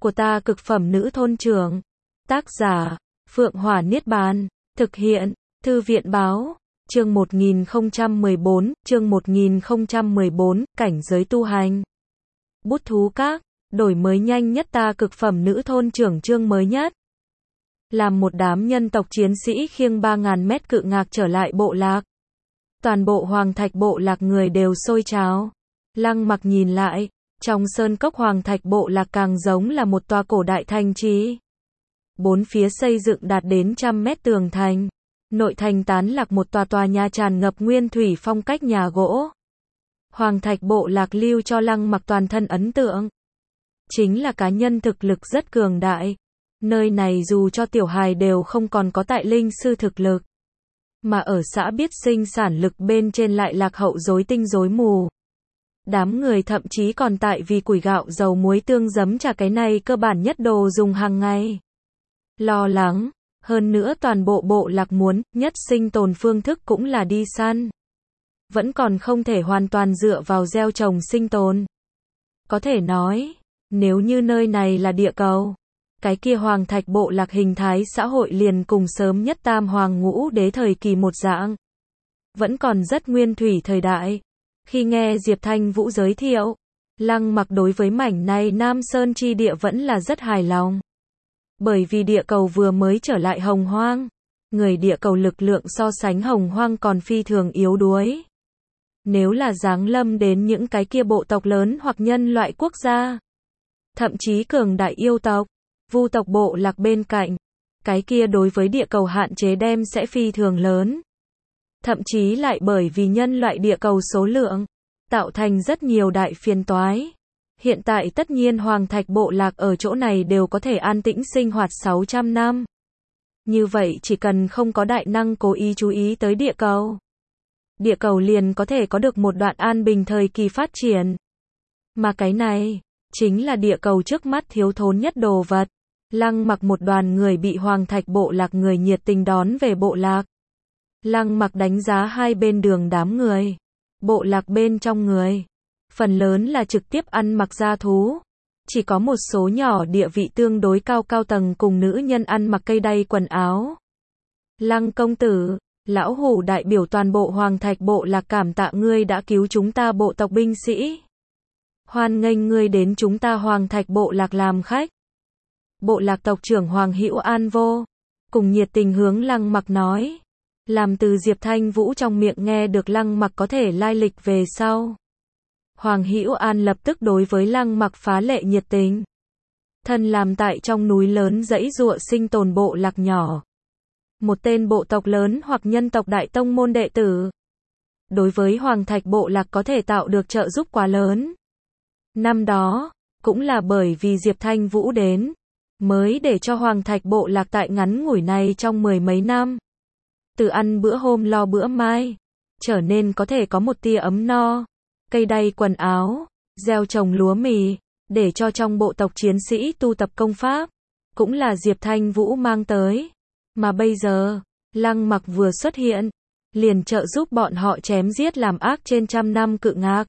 của ta cực phẩm nữ thôn trưởng. Tác giả, Phượng Hỏa Niết Bàn. Thực hiện, Thư viện báo. Chương 1014, cảnh giới tu hành. Bút thú các, đổi mới nhanh nhất ta cực phẩm nữ thôn trưởng chương mới nhất. Làm một đám nhân tộc chiến sĩ khiêng 3.000 mét cự ngạc trở lại bộ lạc. Toàn bộ Hoàng Thạch bộ lạc người đều sôi trào. Lăng Mặc nhìn lại, trong sơn cốc Hoàng Thạch bộ lạc càng giống là một tòa cổ đại thành trì. Bốn phía xây dựng đạt đến 100 mét tường thành. Nội thành tán lạc một tòa nhà tràn ngập nguyên thủy phong cách nhà gỗ. Hoàng Thạch bộ lạc lưu cho Lăng Mặc toàn thân ấn tượng. Chính là cá nhân thực lực rất cường đại. Nơi này dù cho tiểu hài đều không còn có tại linh sư thực lực. Mà ở xã biết sinh sản lực bên trên lại lạc hậu rối tinh rối mù. Đám người thậm chí còn tại vì củi gạo dầu muối tương giấm trà cái này cơ bản nhất đồ dùng hàng ngày. Lo lắng, hơn nữa toàn bộ bộ lạc muốn nhất sinh tồn phương thức cũng là đi săn. Vẫn còn không thể hoàn toàn dựa vào gieo trồng sinh tồn. Có thể nói, nếu như nơi này là địa cầu, cái kia Hoàng Thạch bộ lạc hình thái xã hội liền cùng sớm nhất Tam Hoàng Ngũ Đế thời kỳ một dạng. Vẫn còn rất nguyên thủy thời đại. Khi nghe Diệp Thanh Vũ giới thiệu, Lăng Mặc đối với mảnh này Nam Sơn chi địa vẫn là rất hài lòng. Bởi vì địa cầu vừa mới trở lại hồng hoang. Người địa cầu lực lượng so sánh hồng hoang còn phi thường yếu đuối. Nếu là giáng lâm đến những cái kia bộ tộc lớn hoặc nhân loại quốc gia, thậm chí cường đại yêu tộc, vu tộc bộ lạc bên cạnh, cái kia đối với địa cầu hạn chế đem sẽ phi thường lớn. Thậm chí lại bởi vì nhân loại địa cầu số lượng, tạo thành rất nhiều đại phiền toái. Hiện tại tất nhiên Hoàng Thạch bộ lạc ở chỗ này đều có thể an tĩnh sinh hoạt 600 năm. Như vậy chỉ cần không có đại năng cố ý chú ý tới địa cầu, địa cầu liền có thể có được một đoạn an bình thời kỳ phát triển. Mà cái này, chính là địa cầu trước mắt thiếu thốn nhất đồ vật. Lăng Mặc một đoàn người bị Hoàng Thạch bộ lạc người nhiệt tình đón về bộ lạc. Lăng Mặc đánh giá hai bên đường đám người. Bộ lạc bên trong người, phần lớn là trực tiếp ăn mặc gia thú. Chỉ có một số nhỏ địa vị tương đối cao tầng cùng nữ nhân ăn mặc cây đay quần áo. Lăng công tử, lão hủ đại biểu toàn bộ Hoàng Thạch bộ lạc cảm tạ ngươi đã cứu chúng ta bộ tộc binh sĩ. Hoan nghênh ngươi đến chúng ta Hoàng Thạch bộ lạc làm khách. Bộ lạc tộc trưởng Hoàng Hữu An vô cùng nhiệt tình hướng Lăng Mặc nói. Làm từ Diệp Thanh Vũ trong miệng nghe được Lăng Mặc có thể lai lịch về sau, Hoàng Hữu An lập tức đối với Lăng Mặc phá lệ nhiệt tình. Thân làm tại trong núi lớn dãy dụa sinh tồn bộ lạc nhỏ, một tên bộ tộc lớn hoặc nhân tộc đại tông môn đệ tử, đối với Hoàng Thạch bộ lạc có thể tạo được trợ giúp quá lớn. Năm đó, cũng là bởi vì Diệp Thanh Vũ đến, mới để cho Hoàng Thạch bộ lạc tại ngắn ngủi này trong 10 mấy năm, từ ăn bữa hôm lo bữa mai, trở nên có thể có một tia ấm no, cây đay quần áo, gieo trồng lúa mì, để cho trong bộ tộc chiến sĩ tu tập công pháp, cũng là Diệp Thanh Vũ mang tới. Mà bây giờ, Lăng Mặc vừa xuất hiện, liền trợ giúp bọn họ chém giết làm ác trên 100 năm cự ngạc,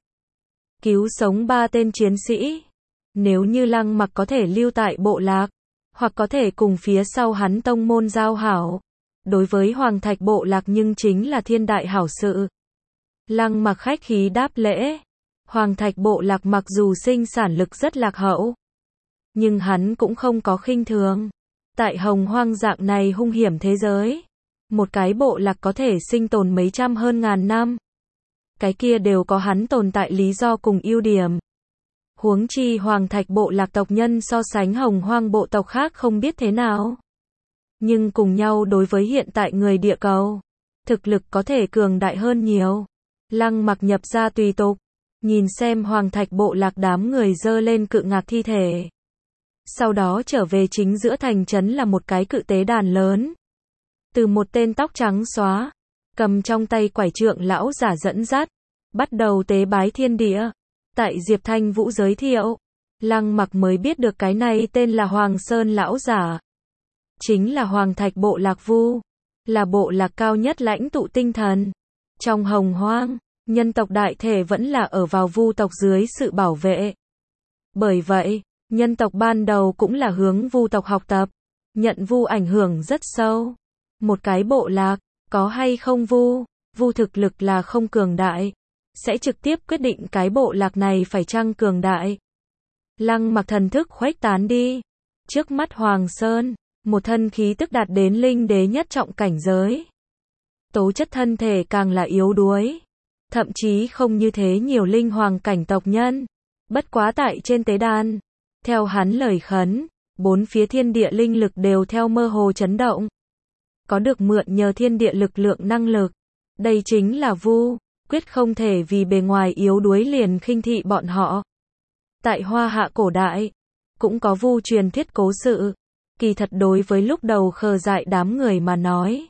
cứu sống 3 tên chiến sĩ. Nếu như Lăng Mặc có thể lưu tại bộ lạc, hoặc có thể cùng phía sau hắn tông môn giao hảo, đối với Hoàng Thạch bộ lạc nhưng chính là thiên đại hảo sự. Lăng Mặc khách khí đáp lễ. Hoàng Thạch bộ lạc mặc dù sinh sản lực rất lạc hậu, nhưng hắn cũng không có khinh thường. Tại hồng hoang dạng này hung hiểm thế giới, một cái bộ lạc có thể sinh tồn mấy trăm hơn ngàn năm, cái kia đều có hắn tồn tại lý do cùng ưu điểm. Huống chi Hoàng Thạch bộ lạc tộc nhân so sánh hồng hoang bộ tộc khác không biết thế nào, nhưng cùng nhau đối với hiện tại người địa cầu, thực lực có thể cường đại hơn nhiều. Lăng Mặc nhập ra tùy tục, nhìn xem Hoàng Thạch bộ lạc đám người dơ lên cự ngạc thi thể. Sau đó trở về chính giữa thành trấn là một cái cự tế đàn lớn. Từ một tên tóc trắng xóa, cầm trong tay quải trượng lão giả dẫn dắt, bắt đầu tế bái thiên địa. Tại Diệp Thanh Vũ giới thiệu, Lăng Mặc mới biết được cái này tên là Hoàng Sơn lão giả. Chính là Hoàng Thạch bộ lạc Vu, là bộ lạc cao nhất lãnh tụ tinh thần. Trong hồng hoang, nhân tộc đại thể vẫn là ở vào Vu tộc dưới sự bảo vệ. Bởi vậy, Nhân tộc ban đầu cũng là hướng vu tộc học tập, nhận vu ảnh hưởng rất sâu. Một cái bộ lạc, có hay không vu, vu thực lực là không cường đại, sẽ trực tiếp quyết định cái bộ lạc này phải chăng cường đại. Lăng Mặc thần thức khuếch tán đi. Trước mắt Hoàng Sơn, một thân khí tức đạt đến linh đế nhất trọng cảnh giới. Tố chất thân thể càng là yếu đuối. Thậm chí không như thế nhiều linh hoàng cảnh tộc nhân. Bất quá tại trên tế đàn, theo hắn lời khấn, bốn phía thiên địa linh lực đều theo mơ hồ chấn động. Có được mượn nhờ thiên địa lực lượng năng lực. Đây chính là vu, quyết không thể vì bề ngoài yếu đuối liền khinh thị bọn họ. Tại Hoa Hạ cổ đại, cũng có vu truyền thuyết cố sự. Kỳ thật đối với lúc đầu khờ dại đám người mà nói,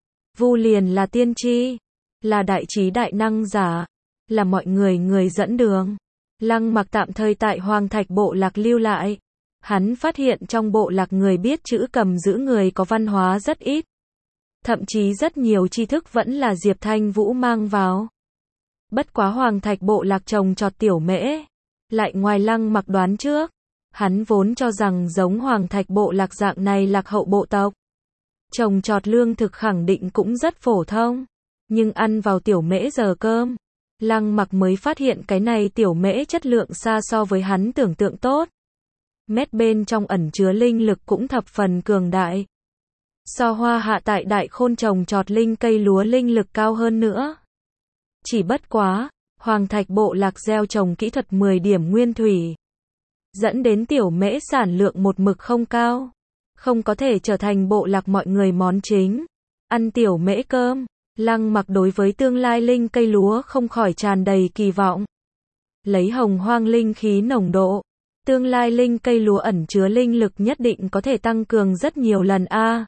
vu liền là tiên tri, là đại trí đại năng giả, là mọi người dẫn đường. Lăng Mặc tạm thời tại Hoàng Thạch bộ lạc lưu lại. Hắn phát hiện trong bộ lạc người biết chữ cầm giữ người có văn hóa rất ít. Thậm chí rất nhiều tri thức vẫn là Diệp Thanh Vũ mang vào. Bất quá Hoàng Thạch bộ lạc trồng trọt tiểu mễ, lại ngoài Lăng Mặc đoán trước. Hắn vốn cho rằng giống Hoàng Thạch bộ lạc dạng này lạc hậu bộ tộc, trồng trọt lương thực khẳng định cũng rất phổ thông. Nhưng ăn vào tiểu mễ giờ cơm, Lăng Mặc mới phát hiện cái này tiểu mễ chất lượng xa so với hắn tưởng tượng tốt. Mét bên trong ẩn chứa linh lực cũng thập phần cường đại. So Hoa Hạ tại Đại Khôn trồng trọt linh cây lúa linh lực cao hơn nữa. Chỉ bất quá, Hoàng Thạch bộ lạc gieo trồng kỹ thuật 10 điểm nguyên thủy, dẫn đến tiểu mễ sản lượng một mực không cao, không có thể trở thành bộ lạc mọi người món chính. Ăn tiểu mễ cơm, Lăng Mặc đối với tương lai linh cây lúa không khỏi tràn đầy kỳ vọng. Lấy hồng hoang linh khí nồng độ, tương lai linh cây lúa ẩn chứa linh lực nhất định có thể tăng cường rất nhiều lần a.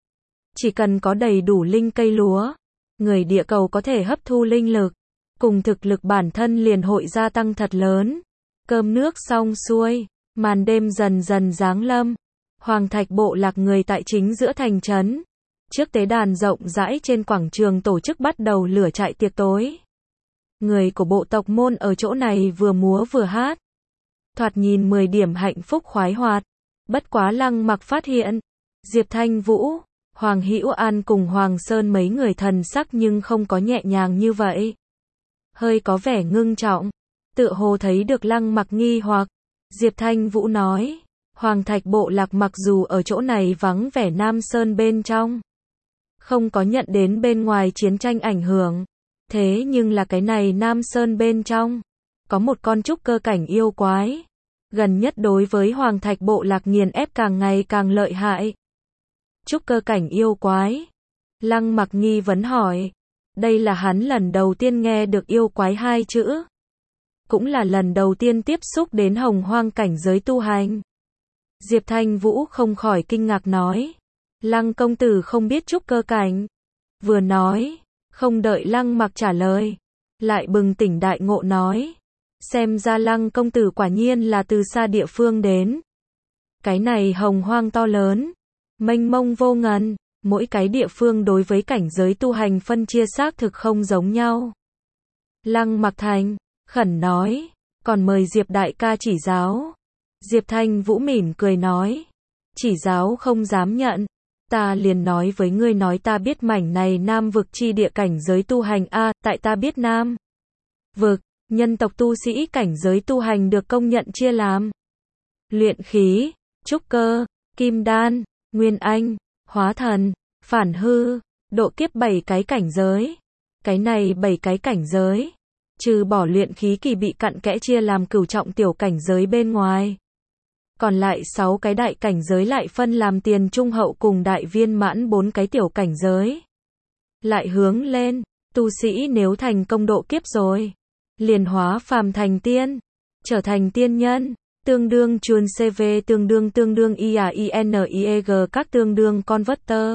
Chỉ cần có đầy đủ linh cây lúa, người địa cầu có thể hấp thu linh lực, cùng thực lực bản thân liền hội gia tăng thật lớn. Cơm nước xong xuôi, màn đêm dần dần giáng lâm. Hoàng Thạch bộ lạc người tại chính giữa thành trấn. Trước tế đàn rộng rãi trên quảng trường tổ chức bắt đầu lửa trại tiệc tối. Người của bộ tộc Môn ở chỗ này vừa múa vừa hát. Thoạt nhìn 10 điểm hạnh phúc khoái hoạt. Bất quá Lăng Mặc phát hiện, Diệp Thanh Vũ, Hoàng Hữu An cùng Hoàng Sơn mấy người thần sắc nhưng không có nhẹ nhàng như vậy. Hơi có vẻ ngưng trọng. Tựa hồ thấy được Lăng Mặc nghi hoặc. Diệp Thanh Vũ nói, Hoàng Thạch bộ lạc mặc dù ở chỗ này vắng vẻ Nam Sơn bên trong, không có nhận đến bên ngoài chiến tranh ảnh hưởng. Thế nhưng là cái này Nam Sơn bên trong, có một con trúc cơ cảnh yêu quái. Gần nhất đối với Hoàng Thạch bộ lạc nghiền ép càng ngày càng lợi hại. Trúc cơ cảnh yêu quái. Lăng Mặc nghi vấn hỏi. Đây là hắn lần đầu tiên nghe được yêu quái hai chữ. Cũng là lần đầu tiên tiếp xúc đến hồng hoang cảnh giới tu hành. Diệp Thanh Vũ không khỏi kinh ngạc nói. Lăng công tử không biết trúc cơ cảnh. Vừa nói, không đợi Lăng Mặc trả lời, lại bừng tỉnh đại ngộ nói. Xem ra Lăng công tử quả nhiên là từ xa địa phương đến. Cái này hồng hoang to lớn, mênh mông vô ngần, mỗi cái địa phương đối với cảnh giới tu hành phân chia xác thực không giống nhau. Lăng Mặc thành khẩn nói, còn mời Diệp đại ca chỉ giáo. Diệp Thanh Vũ mỉm cười nói, chỉ giáo không dám nhận, ta liền nói với ngươi nói ta biết mảnh này Nam vực chi địa cảnh giới tu hành a, tại ta biết Nam vực, nhân tộc tu sĩ cảnh giới tu hành được công nhận chia làm luyện khí, trúc cơ, kim đan, nguyên anh, hóa thần, phản hư, độ kiếp 7 cái cảnh giới. Cái này 7 cái cảnh giới, trừ bỏ luyện khí kỳ bị cặn kẽ chia làm cửu trọng tiểu cảnh giới bên ngoài, còn lại 6 cái đại cảnh giới lại phân làm tiền trung hậu cùng đại viên mãn 4 cái tiểu cảnh giới. Lại hướng lên, tu sĩ nếu thành công độ kiếp rồi, liền hóa phàm thành tiên, trở thành tiên nhân, tương đương chuồn CV tương đương IAINIEG các tương đương converter.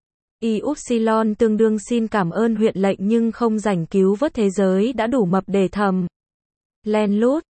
Yupsilon tương đương xin cảm ơn huyện lệnh nhưng không rảnh cứu vớt thế giới đã đủ mập để thầm. Len lút,